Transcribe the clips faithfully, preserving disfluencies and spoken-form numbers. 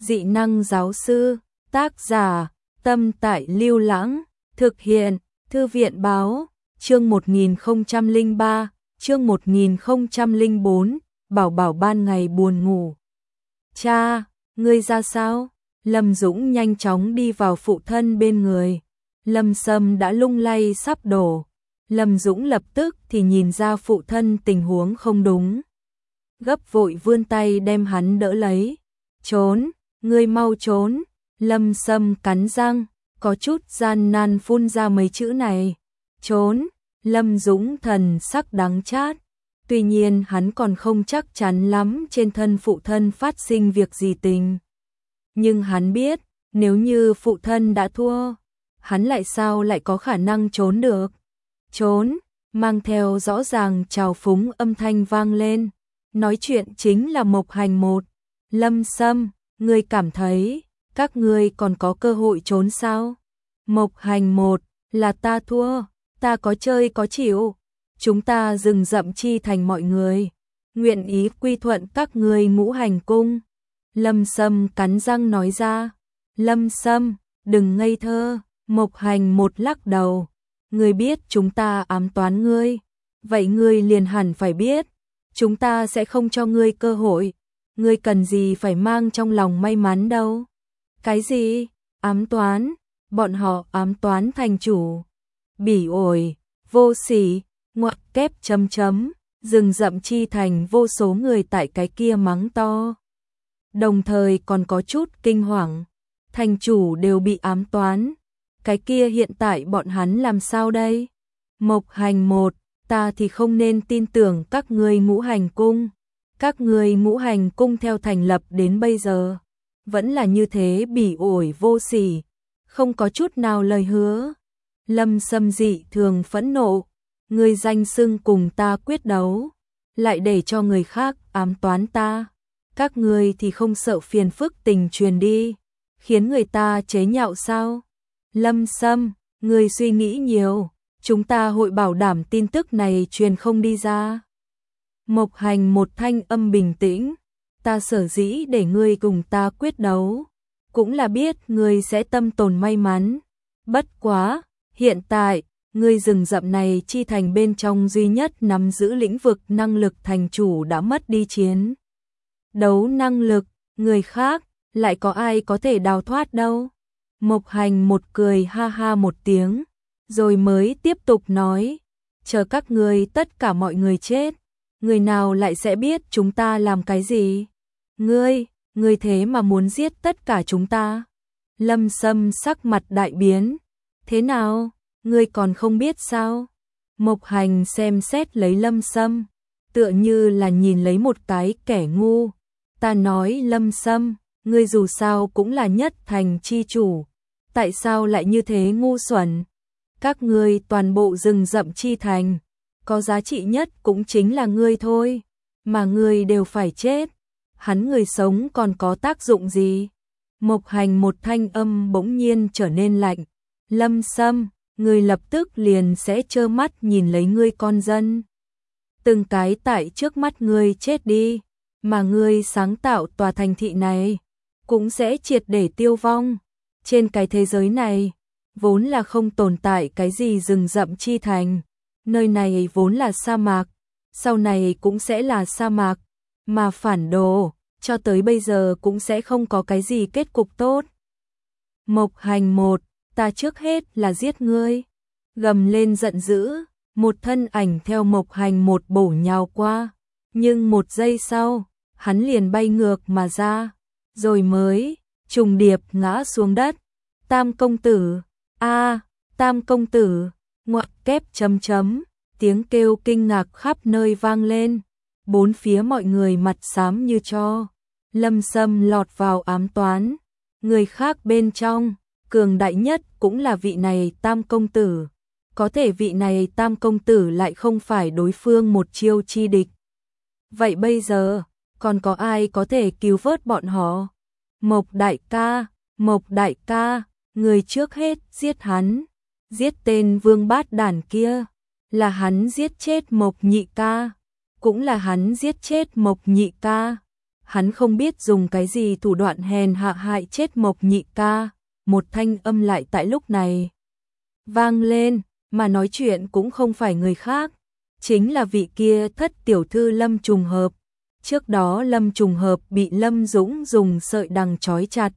Dị năng giáo sư, tác giả, Tâm Tại Lưu Lãng, thực hiện, Thư viện báo, chương một nghìn không trăm lẻ ba, chương một nghìn không trăm lẻ bốn, Bảo Bảo ban ngày buồn ngủ. Cha, ngươi ra sao? Lâm Dũng nhanh chóng đi vào phụ thân bên người. Lâm Sâm đã lung lay sắp đổ. Lâm Dũng lập tức thì nhìn ra phụ thân tình huống không đúng. Gấp vội vươn tay đem hắn đỡ lấy. Trốn, ngươi mau trốn. Lâm Sâm cắn răng, có chút gian nan phun ra mấy chữ này. Trốn, Lâm Dũng thần sắc đắng chát. Tuy nhiên hắn còn không chắc chắn lắm trên thân phụ thân phát sinh việc gì tình. Nhưng hắn biết, nếu như phụ thân đã thua, hắn lại sao lại có khả năng trốn được. Trốn, mang theo rõ ràng trào phúng âm thanh vang lên. Nói chuyện chính là Mộc Hành một. Lâm Sâm, ngươi cảm thấy, các ngươi còn có cơ hội trốn sao? Mộc Hành một, là ta thua, ta có chơi có chịu. Chúng ta Rừng Rậm Chi Thành mọi người, nguyện ý quy thuận các ngươi Ngũ Hành Cung. Lâm Sâm cắn răng nói ra. Lâm Sâm, đừng ngây thơ. Mộc Hành một lắc đầu. Ngươi biết chúng ta ám toán ngươi, vậy ngươi liền hẳn phải biết, chúng ta sẽ không cho ngươi cơ hội. Ngươi cần gì phải mang trong lòng may mắn đâu. Cái gì? Ám toán? Bọn họ ám toán thành chủ? Bỉ ổi, vô sỉ, ngoặc kép chấm chấm. Rừng Rậm Chi Thành vô số người tại cái kia mắng to. Đồng thời còn có chút kinh hoàng. Thành chủ đều bị ám toán. Cái kia hiện tại bọn hắn làm sao đây? Mộc Hành một, ta thì không nên tin tưởng các ngươi Ngũ Hành Cung. Các ngươi Ngũ Hành Cung theo thành lập đến bây giờ, vẫn là như thế bỉ ổi vô sỉ, không có chút nào lời hứa. Lâm Sâm dị thường phẫn nộ. Ngươi danh xưng cùng ta quyết đấu, lại để cho người khác ám toán ta. Các ngươi thì không sợ phiền phức tình truyền đi, khiến người ta chế nhạo sao? Lâm Sâm, ngươi suy nghĩ nhiều, chúng ta hội bảo đảm tin tức này truyền không đi ra. Mộc Hành một thanh âm bình tĩnh. Ta sở dĩ để ngươi cùng ta quyết đấu, cũng là biết ngươi sẽ tâm tồn may mắn. Bất quá, hiện tại, ngươi Rừng Rậm này Chi Thành bên trong duy nhất nắm giữ lĩnh vực năng lực thành chủ đã mất đi chiến đấu năng lực, người khác, lại có ai có thể đào thoát đâu. Mộc Hành một cười ha ha một tiếng, rồi mới tiếp tục nói, chờ các ngươi tất cả mọi người chết, người nào lại sẽ biết chúng ta làm cái gì? Ngươi, ngươi thế mà muốn giết tất cả chúng ta? Lâm Sâm sắc mặt đại biến. Thế nào, ngươi còn không biết sao? Mộc Hành xem xét lấy Lâm Sâm, tựa như là nhìn lấy một cái kẻ ngu. Ta nói Lâm Sâm, ngươi dù sao cũng là nhất thành chi chủ, tại sao lại như thế ngu xuẩn? Các ngươi toàn bộ Rừng Rậm Chi Thành, có giá trị nhất cũng chính là ngươi thôi, mà ngươi đều phải chết. Hắn người sống còn có tác dụng gì? Mộc Hành một thanh âm bỗng nhiên trở nên lạnh. Lâm Sâm, ngươi lập tức liền sẽ trơ mắt nhìn lấy ngươi con dân. Từng cái tại trước mắt ngươi chết đi, mà ngươi sáng tạo tòa thành thị này, cũng sẽ triệt để tiêu vong. Trên cái thế giới này, vốn là không tồn tại cái gì Rừng Rậm Chi Thành. Nơi này vốn là sa mạc, sau này cũng sẽ là sa mạc, mà phản đồ, cho tới bây giờ cũng sẽ không có cái gì kết cục tốt. Mộc Hành một, ta trước hết là giết ngươi. Gầm lên giận dữ, một thân ảnh theo Mộc Hành một bổ nhào qua, nhưng một giây sau, hắn liền bay ngược mà ra, rồi mới trùng điệp ngã xuống đất. Tam công tử, a, Tam công tử, ngoặc kép chấm chấm, tiếng kêu kinh ngạc khắp nơi vang lên. Bốn phía mọi người mặt xám như tro. Lâm Sâm lọt vào ám toán. Người khác bên trong, cường đại nhất cũng là vị này Tam công tử. Có thể vị này Tam công tử lại không phải đối phương một chiêu chi địch. Vậy bây giờ, còn có ai có thể cứu vớt bọn họ? Mộc đại ca, Mộc đại ca, người trước hết giết hắn. Giết tên vương bát đản kia. Là hắn giết chết Mộc nhị ca. Cũng là hắn giết chết Mộc nhị ca. hắn không biết dùng cái gì thủ đoạn hèn hạ hại chết Mộc nhị ca. Một thanh âm lại tại lúc này vang lên, mà nói chuyện cũng không phải người khác, chính là vị kia thất tiểu thư Lâm Trùng Hợp. Trước đó Lâm Trùng Hợp bị Lâm Dũng dùng sợi đằng trói chặt,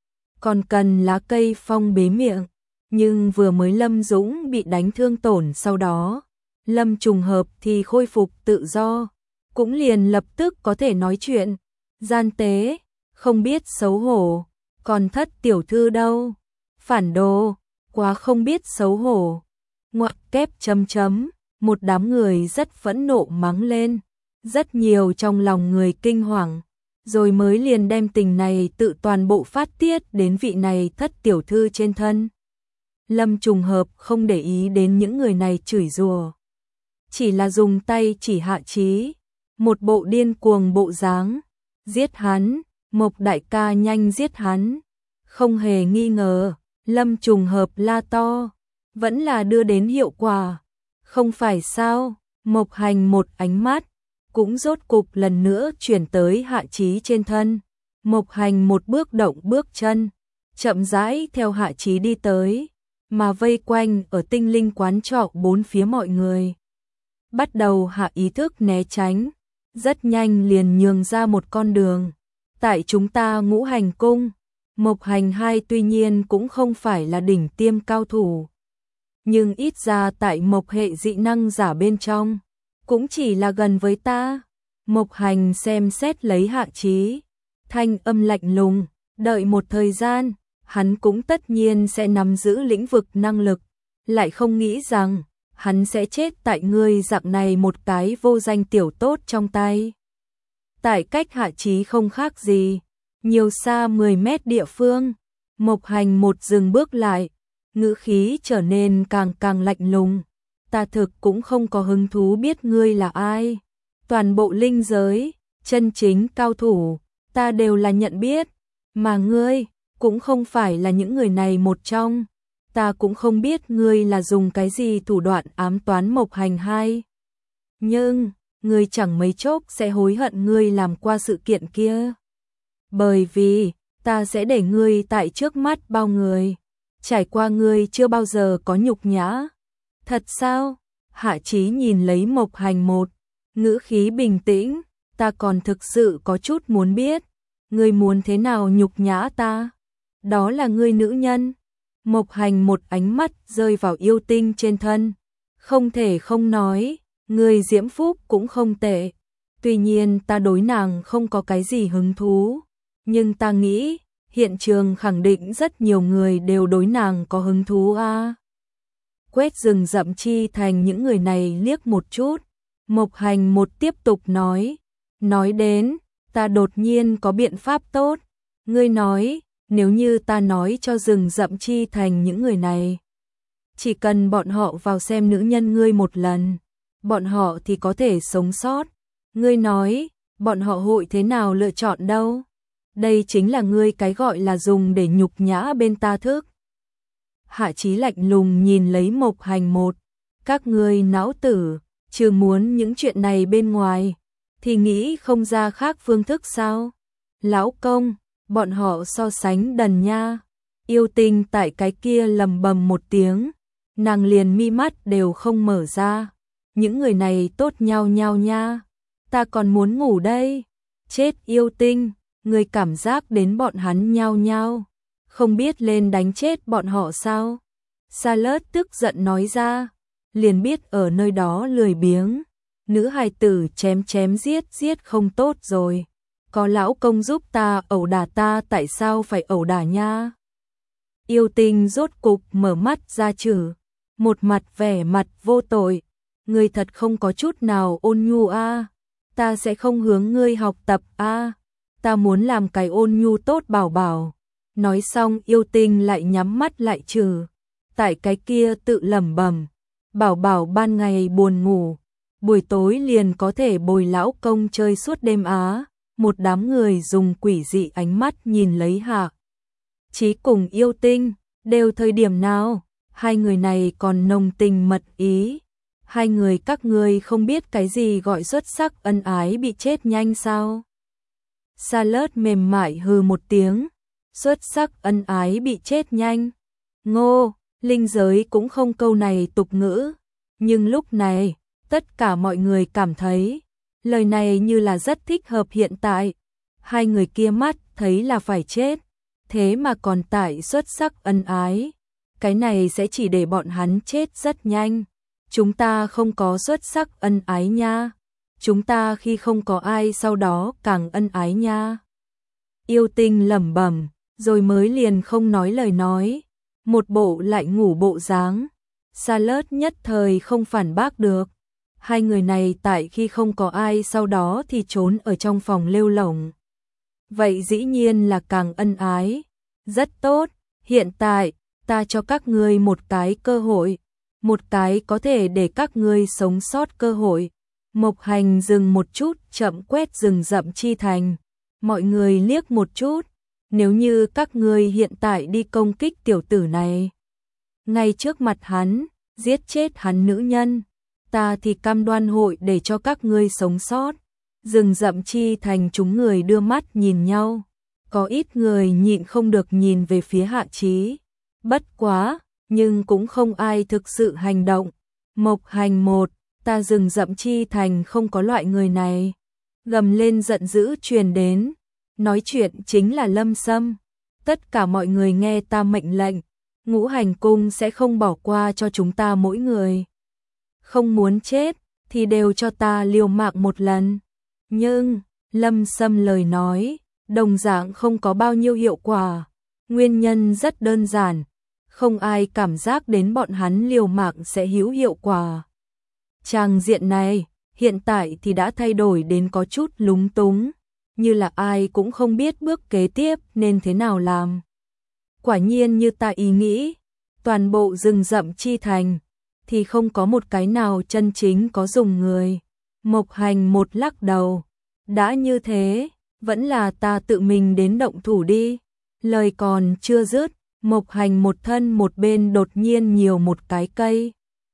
còn cần lá cây phong bế miệng, nhưng vừa mới Lâm Dũng bị đánh thương tổn, sau đó Lâm Trùng Hợp thì khôi phục tự do, cũng liền lập tức có thể nói chuyện. Gian tế, không biết xấu hổ, còn thất tiểu thư đâu? Phản đồ, quá không biết xấu hổ. Ngoặc kép chấm chấm, một đám người rất phẫn nộ mắng lên, rất nhiều trong lòng người kinh hoàng, rồi mới liền đem tình này tự toàn bộ phát tiết đến vị này thất tiểu thư trên thân. Lâm Trùng Hợp không để ý đến những người này chửi rủa, chỉ là dùng tay chỉ Hạ Chí, một bộ điên cuồng bộ dáng. Giết hắn, Mộc đại ca nhanh giết hắn. Không hề nghi ngờ, Lâm Trùng Hợp la to, vẫn là đưa đến hiệu quả. Không phải sao? Mộc Hành một ánh mắt cũng rốt cục lần nữa chuyển tới Hạ Chí trên thân. Mộc Hành một bước động bước chân, chậm rãi theo Hạ Chí đi tới, mà vây quanh ở tinh linh quán trọ bốn phía mọi người bắt đầu hạ ý thức né tránh, rất nhanh liền nhường ra một con đường. Tại chúng ta Ngũ Hành cung, Mộc Hành hai tuy nhiên cũng không phải là đỉnh tiêm cao thủ, nhưng ít ra tại Mộc hệ dị năng giả bên trong cũng chỉ là gần với ta. Mộc Hành xem xét lấy Hạ Chí, thanh âm lạnh lùng, đợi một thời gian, hắn cũng tất nhiên sẽ nắm giữ lĩnh vực năng lực, lại không nghĩ rằng hắn sẽ chết tại ngươi dạng này một cái vô danh tiểu tốt trong tay. Tại cách Hạ Chí không khác gì, nhiều xa mười mét địa phương, Mộc Hành một dừng bước lại, ngữ khí trở nên càng càng lạnh lùng. Ta thực cũng không có hứng thú biết ngươi là ai. Toàn bộ linh giới, chân chính cao thủ, ta đều là nhận biết, mà ngươi cũng không phải là những người này một trong. Ta cũng không biết ngươi là dùng cái gì thủ đoạn ám toán Mộc Hành hai. Nhưng, ngươi chẳng mấy chốc sẽ hối hận ngươi làm qua sự kiện kia. Bởi vì, ta sẽ để ngươi tại trước mắt bao người, trải qua ngươi chưa bao giờ có nhục nhã. Thật sao? Hạ Chí nhìn lấy Mộc Hành một, ngữ khí bình tĩnh, ta còn thực sự có chút muốn biết, ngươi muốn thế nào nhục nhã ta? Đó là ngươi nữ nhân. Mộc Hành một ánh mắt rơi vào yêu tinh trên thân, không thể không nói, ngươi diễm phúc cũng không tệ. Tuy nhiên ta đối nàng không có cái gì hứng thú, nhưng ta nghĩ, hiện trường khẳng định rất nhiều người đều đối nàng có hứng thú a. À. Quét rừng rậm chi thành những người này liếc một chút, Mộc Hành một tiếp tục nói, nói đến, ta đột nhiên có biện pháp tốt, ngươi nói, nếu như ta nói cho rừng rậm chi thành những người này, chỉ cần bọn họ vào xem nữ nhân ngươi một lần, bọn họ thì có thể sống sót, ngươi nói, bọn họ hội thế nào lựa chọn đâu? Đây chính là ngươi cái gọi là dùng để nhục nhã bên ta thức. Hạ Chí lạnh lùng nhìn lấy Mộc Hành một, các ngươi não tử, trừ muốn những chuyện này bên ngoài, thì nghĩ không ra khác phương thức sao? Lão công, bọn họ so sánh đần nha. Yêu tinh tại cái kia lầm bầm một tiếng, nàng liền mi mắt đều không mở ra. Những người này tốt nhau nhau nha, ta còn muốn ngủ đây. Chết yêu tinh, người cảm giác đến bọn hắn nhau nhau, không biết lên đánh chết bọn họ sao? Sa Lớt tức giận nói ra, liền biết ở nơi đó lười biếng, nữ hài tử chém chém giết giết không tốt rồi. Có lão công giúp ta ẩu đả ta, tại sao phải ẩu đả nha? Yêu tinh rốt cục mở mắt ra chử, một mặt vẻ mặt vô tội, ngươi thật không có chút nào ôn nhu a, ta sẽ không hướng ngươi học tập a, ta muốn làm cái ôn nhu tốt bảo bảo. Nói xong yêu tinh lại nhắm mắt lại trừ, tại cái kia tự lẩm bẩm, bảo bảo ban ngày buồn ngủ, buổi tối liền có thể bồi lão công chơi suốt đêm á. Một đám người dùng quỷ dị ánh mắt nhìn lấy Hạ Chí cùng yêu tinh, đều thời điểm nào, hai người này còn nồng tình mật ý. Hai người các ngươi không biết cái gì gọi xuất sắc ân ái bị chết nhanh sao? Salad mềm mại hừ một tiếng, xuất sắc ân ái bị chết nhanh. Ngô, linh giới cũng không câu này tục ngữ, nhưng lúc này, tất cả mọi người cảm thấy, lời này như là rất thích hợp hiện tại. Hai người kia mắt thấy là phải chết, thế mà còn tại xuất sắc ân ái. Cái này sẽ chỉ để bọn hắn chết rất nhanh. Chúng ta không có xuất sắc ân ái nha. Chúng ta khi không có ai sau đó càng ân ái nha. Yêu tinh lẩm bẩm, rồi mới liền không nói lời nói. Một bộ lại ngủ bộ dáng. Salad nhất thời không phản bác được. Hai người này tại khi không có ai sau đó thì trốn ở trong phòng lêu lổng. Vậy dĩ nhiên là càng ân ái. Rất tốt, hiện tại, ta cho các ngươi một cái cơ hội. Một cái có thể để các ngươi sống sót cơ hội. Mộc Hành dừng một chút, chậm quét rừng rậm chi thành. Mọi người liếc một chút. Nếu như các ngươi hiện tại đi công kích tiểu tử này, ngay trước mặt hắn, giết chết hắn nữ nhân, ta thì cam đoan hội để cho các ngươi sống sót. Rừng rậm chi thành chúng người đưa mắt nhìn nhau. Có ít người nhịn không được nhìn về phía Hạ Chí. Bất quá, nhưng cũng không ai thực sự hành động. Mộc Hành một, ta rừng rậm chi thành không có loại người này. Gầm lên giận dữ truyền đến. Nói chuyện chính là Lâm Sâm. Tất cả mọi người nghe ta mệnh lệnh. Ngũ hành cung sẽ không bỏ qua cho chúng ta mỗi người. Không muốn chết, thì đều cho ta liều mạng một lần. Nhưng, Lâm Sâm lời nói, đồng dạng không có bao nhiêu hiệu quả. Nguyên nhân rất đơn giản. Không ai cảm giác đến bọn hắn liều mạng sẽ hữu hiệu quả. Tràng diện này, hiện tại thì đã thay đổi đến có chút lúng túng. Như là ai cũng không biết bước kế tiếp nên thế nào làm. Quả nhiên như ta ý nghĩ, toàn bộ rừng rậm chi thành, thì không có một cái nào chân chính có dùng người. Mộc Hành một lắc đầu. Đã như thế, vẫn là ta tự mình đến động thủ đi. Lời còn chưa dứt, Mộc Hành một thân một bên đột nhiên nhiều một cái cây.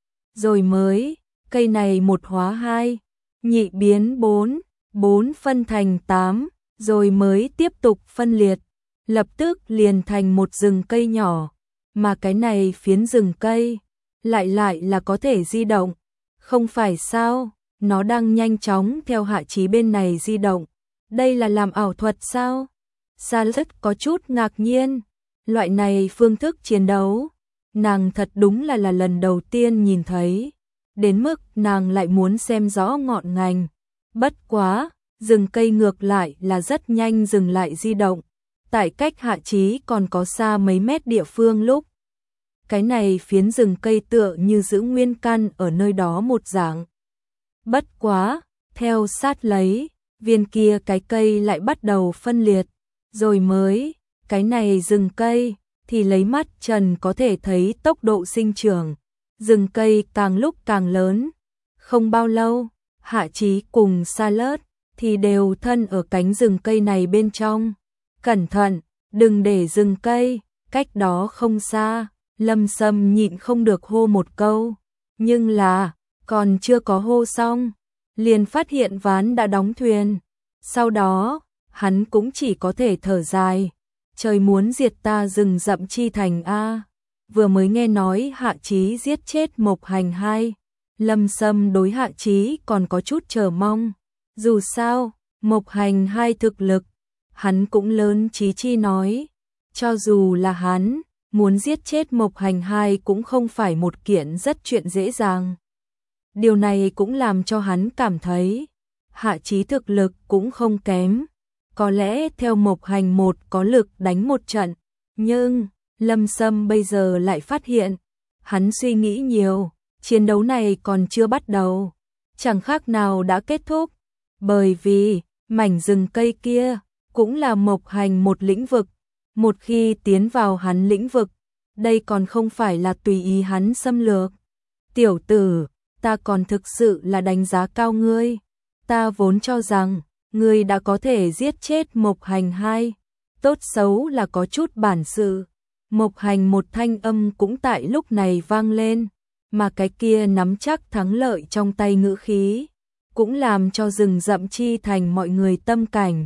Rồi mới, cây này một hóa hai, nhị biến bốn, bốn phân thành tám, rồi mới tiếp tục phân liệt. Lập tức liền thành một rừng cây nhỏ, mà cái này phiến rừng cây, lại lại là có thể di động. Không phải sao, nó đang nhanh chóng theo Hạ Chí bên này di động. Đây là làm ảo thuật sao? Salad có chút ngạc nhiên. Loại này phương thức chiến đấu, nàng thật đúng là là lần đầu tiên nhìn thấy. Đến mức nàng lại muốn xem rõ ngọn ngành. Bất quá, rừng cây ngược lại là rất nhanh dừng lại di động. Tại cách Hạ Chí còn có xa mấy mét địa phương lúc. Cái này phiến rừng cây tựa như giữ nguyên căn ở nơi đó một dạng. Bất quá, theo sát lấy, viên kia cái cây lại bắt đầu phân liệt. Rồi mới, cái này rừng cây, thì lấy mắt trần có thể thấy tốc độ sinh trưởng. Rừng cây càng lúc càng lớn. Không bao lâu, Hạ Chí cùng Salad thì đều thân ở cánh rừng cây này bên trong. Cẩn thận, đừng để rừng cây, cách đó không xa. Lâm Sâm nhịn không được hô một câu. Nhưng là, còn chưa có hô xong, liền phát hiện ván đã đóng thuyền. Sau đó, hắn cũng chỉ có thể thở dài. Trời muốn diệt ta rừng rậm chi thành a. Vừa mới nghe nói Hạ Chí giết chết Mộc Hành hai. Lâm Sâm đối Hạ Chí còn có chút chờ mong. Dù sao, Mộc Hành hai thực lực, hắn cũng lớn chí chi nói. Cho dù là hắn, muốn giết chết Mộc Hành hai cũng không phải một kiện rất chuyện dễ dàng. Điều này cũng làm cho hắn cảm thấy, Hạ Chí thực lực cũng không kém. Có lẽ theo Mộc Hành một có lực đánh một trận, nhưng Lâm Sâm bây giờ lại phát hiện, hắn suy nghĩ nhiều, chiến đấu này còn chưa bắt đầu, chẳng khác nào đã kết thúc, bởi vì mảnh rừng cây kia cũng là Mộc Hành một lĩnh vực, một khi tiến vào hắn lĩnh vực, đây còn không phải là tùy ý hắn xâm lược. Tiểu tử, ta còn thực sự là đánh giá cao ngươi, ta vốn cho rằng ngươi đã có thể giết chết Mộc Hành hai, tốt xấu là có chút bản sự. Mộc Hành một thanh âm cũng tại lúc này vang lên, mà cái kia nắm chắc thắng lợi trong tay ngữ khí, cũng làm cho rừng rậm chi thành mọi người tâm cảnh,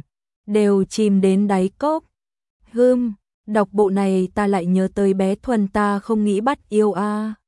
đều chìm đến đáy cốc. Hưm, đọc bộ này ta lại nhớ tới bé Thuần ta không nghĩ bắt yêu a.